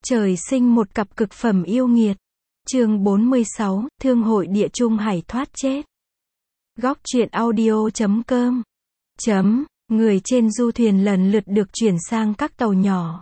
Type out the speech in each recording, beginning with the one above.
Trời sinh một cặp cực phẩm yêu nghiệt. Chương 46, Thương hội địa trung hải thoát chết. Góc truyện audio.com. Người trên du thuyền lần lượt được chuyển sang các tàu nhỏ.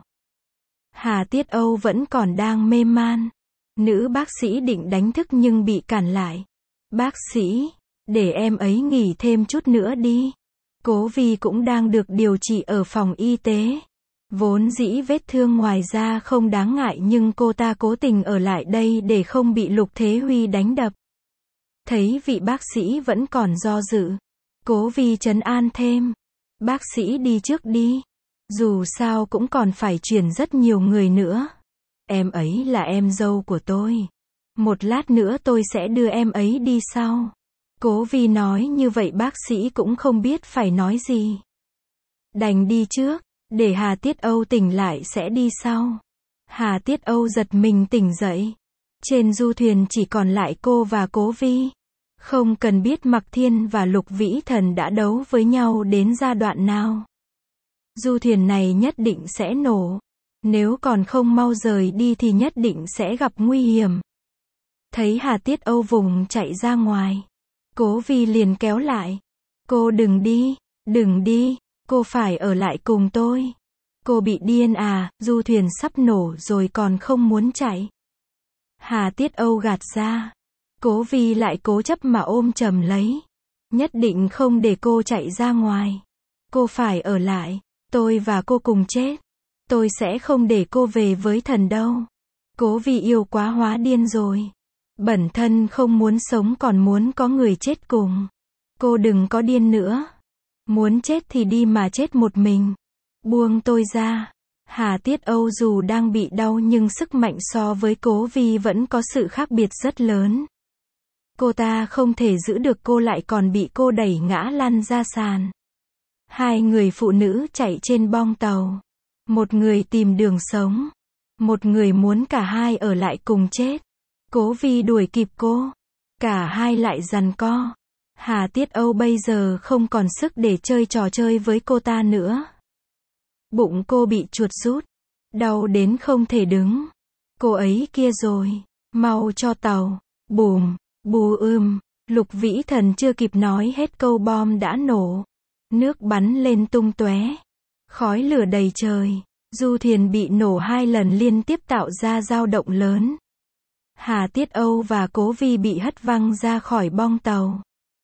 Hà Tiết Âu vẫn còn đang mê man. Nữ bác sĩ định đánh thức nhưng bị cản lại. Bác sĩ, để em ấy nghỉ thêm chút nữa đi. Cố Vi cũng đang được điều trị ở phòng y tế. Vốn dĩ vết thương ngoài da không đáng ngại nhưng cô ta cố tình ở lại đây để không bị Lục Thế Huy đánh đập. Thấy vị bác sĩ vẫn còn do dự. Cố Vi trấn an thêm. Bác sĩ đi trước đi. Dù sao cũng còn phải chuyển rất nhiều người nữa. Em ấy là em dâu của tôi. Một lát nữa tôi sẽ đưa em ấy đi sau. Cố Vi nói như vậy bác sĩ cũng không biết phải nói gì. Đành đi trước, để Hà Tiết Âu tỉnh lại sẽ đi sau. Hà Tiết Âu giật mình tỉnh dậy. Trên du thuyền chỉ còn lại cô và Cố Vi. Không cần biết Mạc Thiên và Lục Vĩ Thần đã đấu với nhau đến giai đoạn nào. Du thuyền này nhất định sẽ nổ. Nếu còn không mau rời đi thì nhất định sẽ gặp nguy hiểm. Thấy Hà Tiết Âu vùng chạy ra ngoài. Cố Vi liền kéo lại. Cô đừng đi, đừng đi, cô phải ở lại cùng tôi. Cô bị điên à, du thuyền sắp nổ rồi còn không muốn chạy. Hà Tiết Âu gạt ra. Cố Vi lại cố chấp mà ôm chầm lấy. Nhất định không để cô chạy ra ngoài. Cô phải ở lại, tôi và cô cùng chết. Tôi sẽ không để cô về với thần đâu. Cố Vi yêu quá hóa điên rồi. Bản thân không muốn sống còn muốn có người chết cùng. Cô đừng có điên nữa. Muốn chết thì đi mà chết một mình. Buông tôi ra. Hà Tiết Âu dù đang bị đau nhưng sức mạnh so với Cố Vi vẫn có sự khác biệt rất lớn. Cô ta không thể giữ được cô lại còn bị cô đẩy ngã lăn ra sàn. Hai người phụ nữ chạy trên bong tàu. Một người tìm đường sống. Một người muốn cả hai ở lại cùng chết. Cố Vi đuổi kịp cô. Cả hai lại giằng co. Hà Tiết Âu bây giờ không còn sức để chơi trò chơi với cô ta nữa. Bụng cô bị chuột rút. Đau đến không thể đứng. Cô ấy kia rồi. Mau cho tàu. Bùm, bù Lục Vĩ Thần chưa kịp nói hết câu bom đã nổ. Nước bắn lên tung tóe. Khói lửa đầy trời. Du thuyền bị nổ 2 lần liên tiếp tạo ra dao động lớn. Hà Tiết Âu và Cố Vi bị hất văng ra khỏi bong tàu.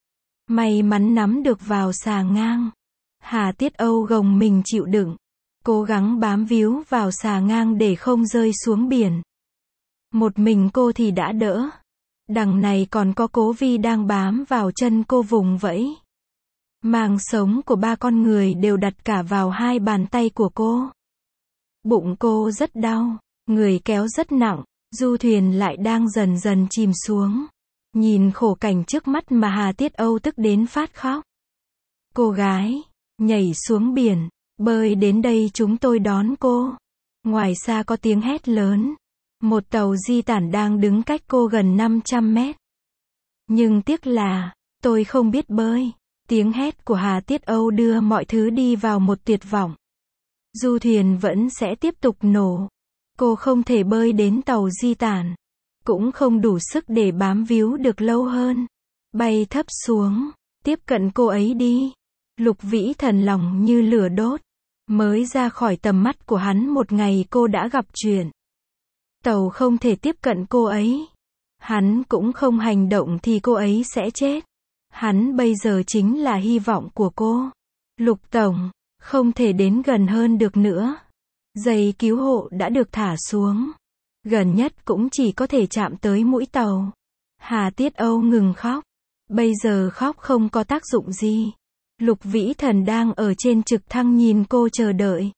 May mắn nắm được vào xà ngang. Hà Tiết Âu gồng mình chịu đựng. Cố gắng bám víu vào xà ngang để không rơi xuống biển. Một mình cô thì đã đỡ. Đằng này còn có Cố Vi đang bám vào chân cô vùng vẫy. Màng sống của 3 con người đều đặt cả vào 2 bàn tay của cô. Bụng cô rất đau. Người kéo rất nặng. Du thuyền lại đang dần dần chìm xuống. Nhìn khổ cảnh trước mắt mà Hà Tiết Âu tức đến phát khóc. Cô gái, nhảy xuống biển, bơi đến đây chúng tôi đón cô. Ngoài xa có tiếng hét lớn. Một tàu di tản đang đứng cách cô gần 500 mét. Nhưng tiếc là, tôi không biết bơi. Tiếng hét của Hà Tiết Âu đưa mọi thứ đi vào một tuyệt vọng. Du thuyền vẫn sẽ tiếp tục nổ. Cô không thể bơi đến tàu di tản. Cũng không đủ sức để bám víu được lâu hơn. Bay thấp xuống. Tiếp cận cô ấy đi. Lục Vĩ Thần lòng như lửa đốt. Mới ra khỏi tầm mắt của hắn một ngày cô đã gặp chuyện. Tàu không thể tiếp cận cô ấy. Hắn cũng không hành động thì cô ấy sẽ chết. Hắn bây giờ chính là hy vọng của cô. Lục Tổng, không thể đến gần hơn được nữa. Dây cứu hộ đã được thả xuống. Gần nhất cũng chỉ có thể chạm tới mũi tàu. Hà Tiết Âu ngừng khóc. Bây giờ khóc không có tác dụng gì. Lục Vĩ Thần đang ở trên trực thăng nhìn cô chờ đợi.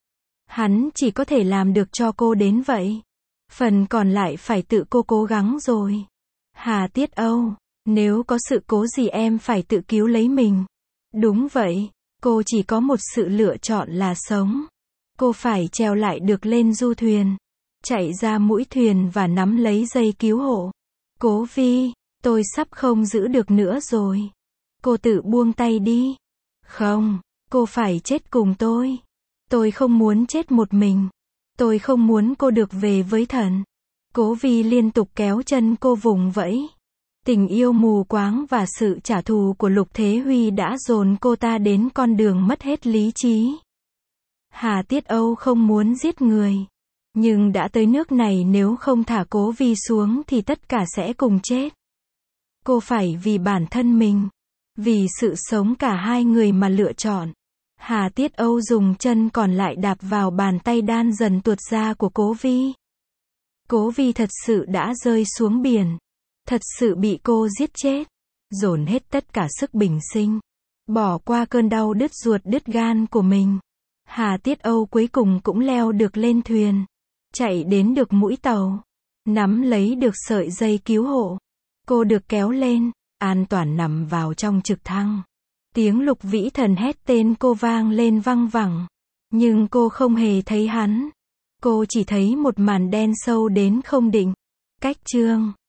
Hắn chỉ có thể làm được cho cô đến vậy. Phần còn lại phải tự cô cố gắng rồi. Hà Tiết Âu, nếu có sự cố gì em phải tự cứu lấy mình. Đúng vậy, cô chỉ có một sự lựa chọn là sống. Cô phải trèo lại được lên du thuyền. Chạy ra mũi thuyền và nắm lấy dây cứu hộ. Cố Vi, tôi sắp không giữ được nữa rồi. Cô tự buông tay đi. Không, cô phải chết cùng tôi. Tôi không muốn chết một mình. Tôi không muốn cô được về với thần. Cố Vi liên tục kéo chân cô vùng vẫy. Tình yêu mù quáng và sự trả thù của Lục Thế Huy đã dồn cô ta đến con đường mất hết lý trí. Hà Tiết Âu không muốn giết người. Nhưng đã tới nước này, nếu không thả Cố Vi xuống thì tất cả sẽ cùng chết. Cô phải vì bản thân mình, vì sự sống cả hai người mà lựa chọn. Hà Tiết Âu dùng chân còn lại đạp vào bàn tay đan dần tuột ra của Cố Vi. Cố Vi thật sự đã rơi xuống biển. Thật sự bị cô giết chết. Dồn hết tất cả sức bình sinh. Bỏ qua cơn đau đứt ruột đứt gan của mình. Hà Tiết Âu cuối cùng cũng leo được lên thuyền. Chạy đến được mũi tàu. Nắm lấy được sợi dây cứu hộ. Cô được kéo lên, an toàn nằm vào trong trực thăng. Tiếng Lục Vĩ Thần hét tên cô vang lên văng vẳng. Nhưng cô không hề thấy hắn. Cô chỉ thấy một màn đen sâu đến không định. Cách chương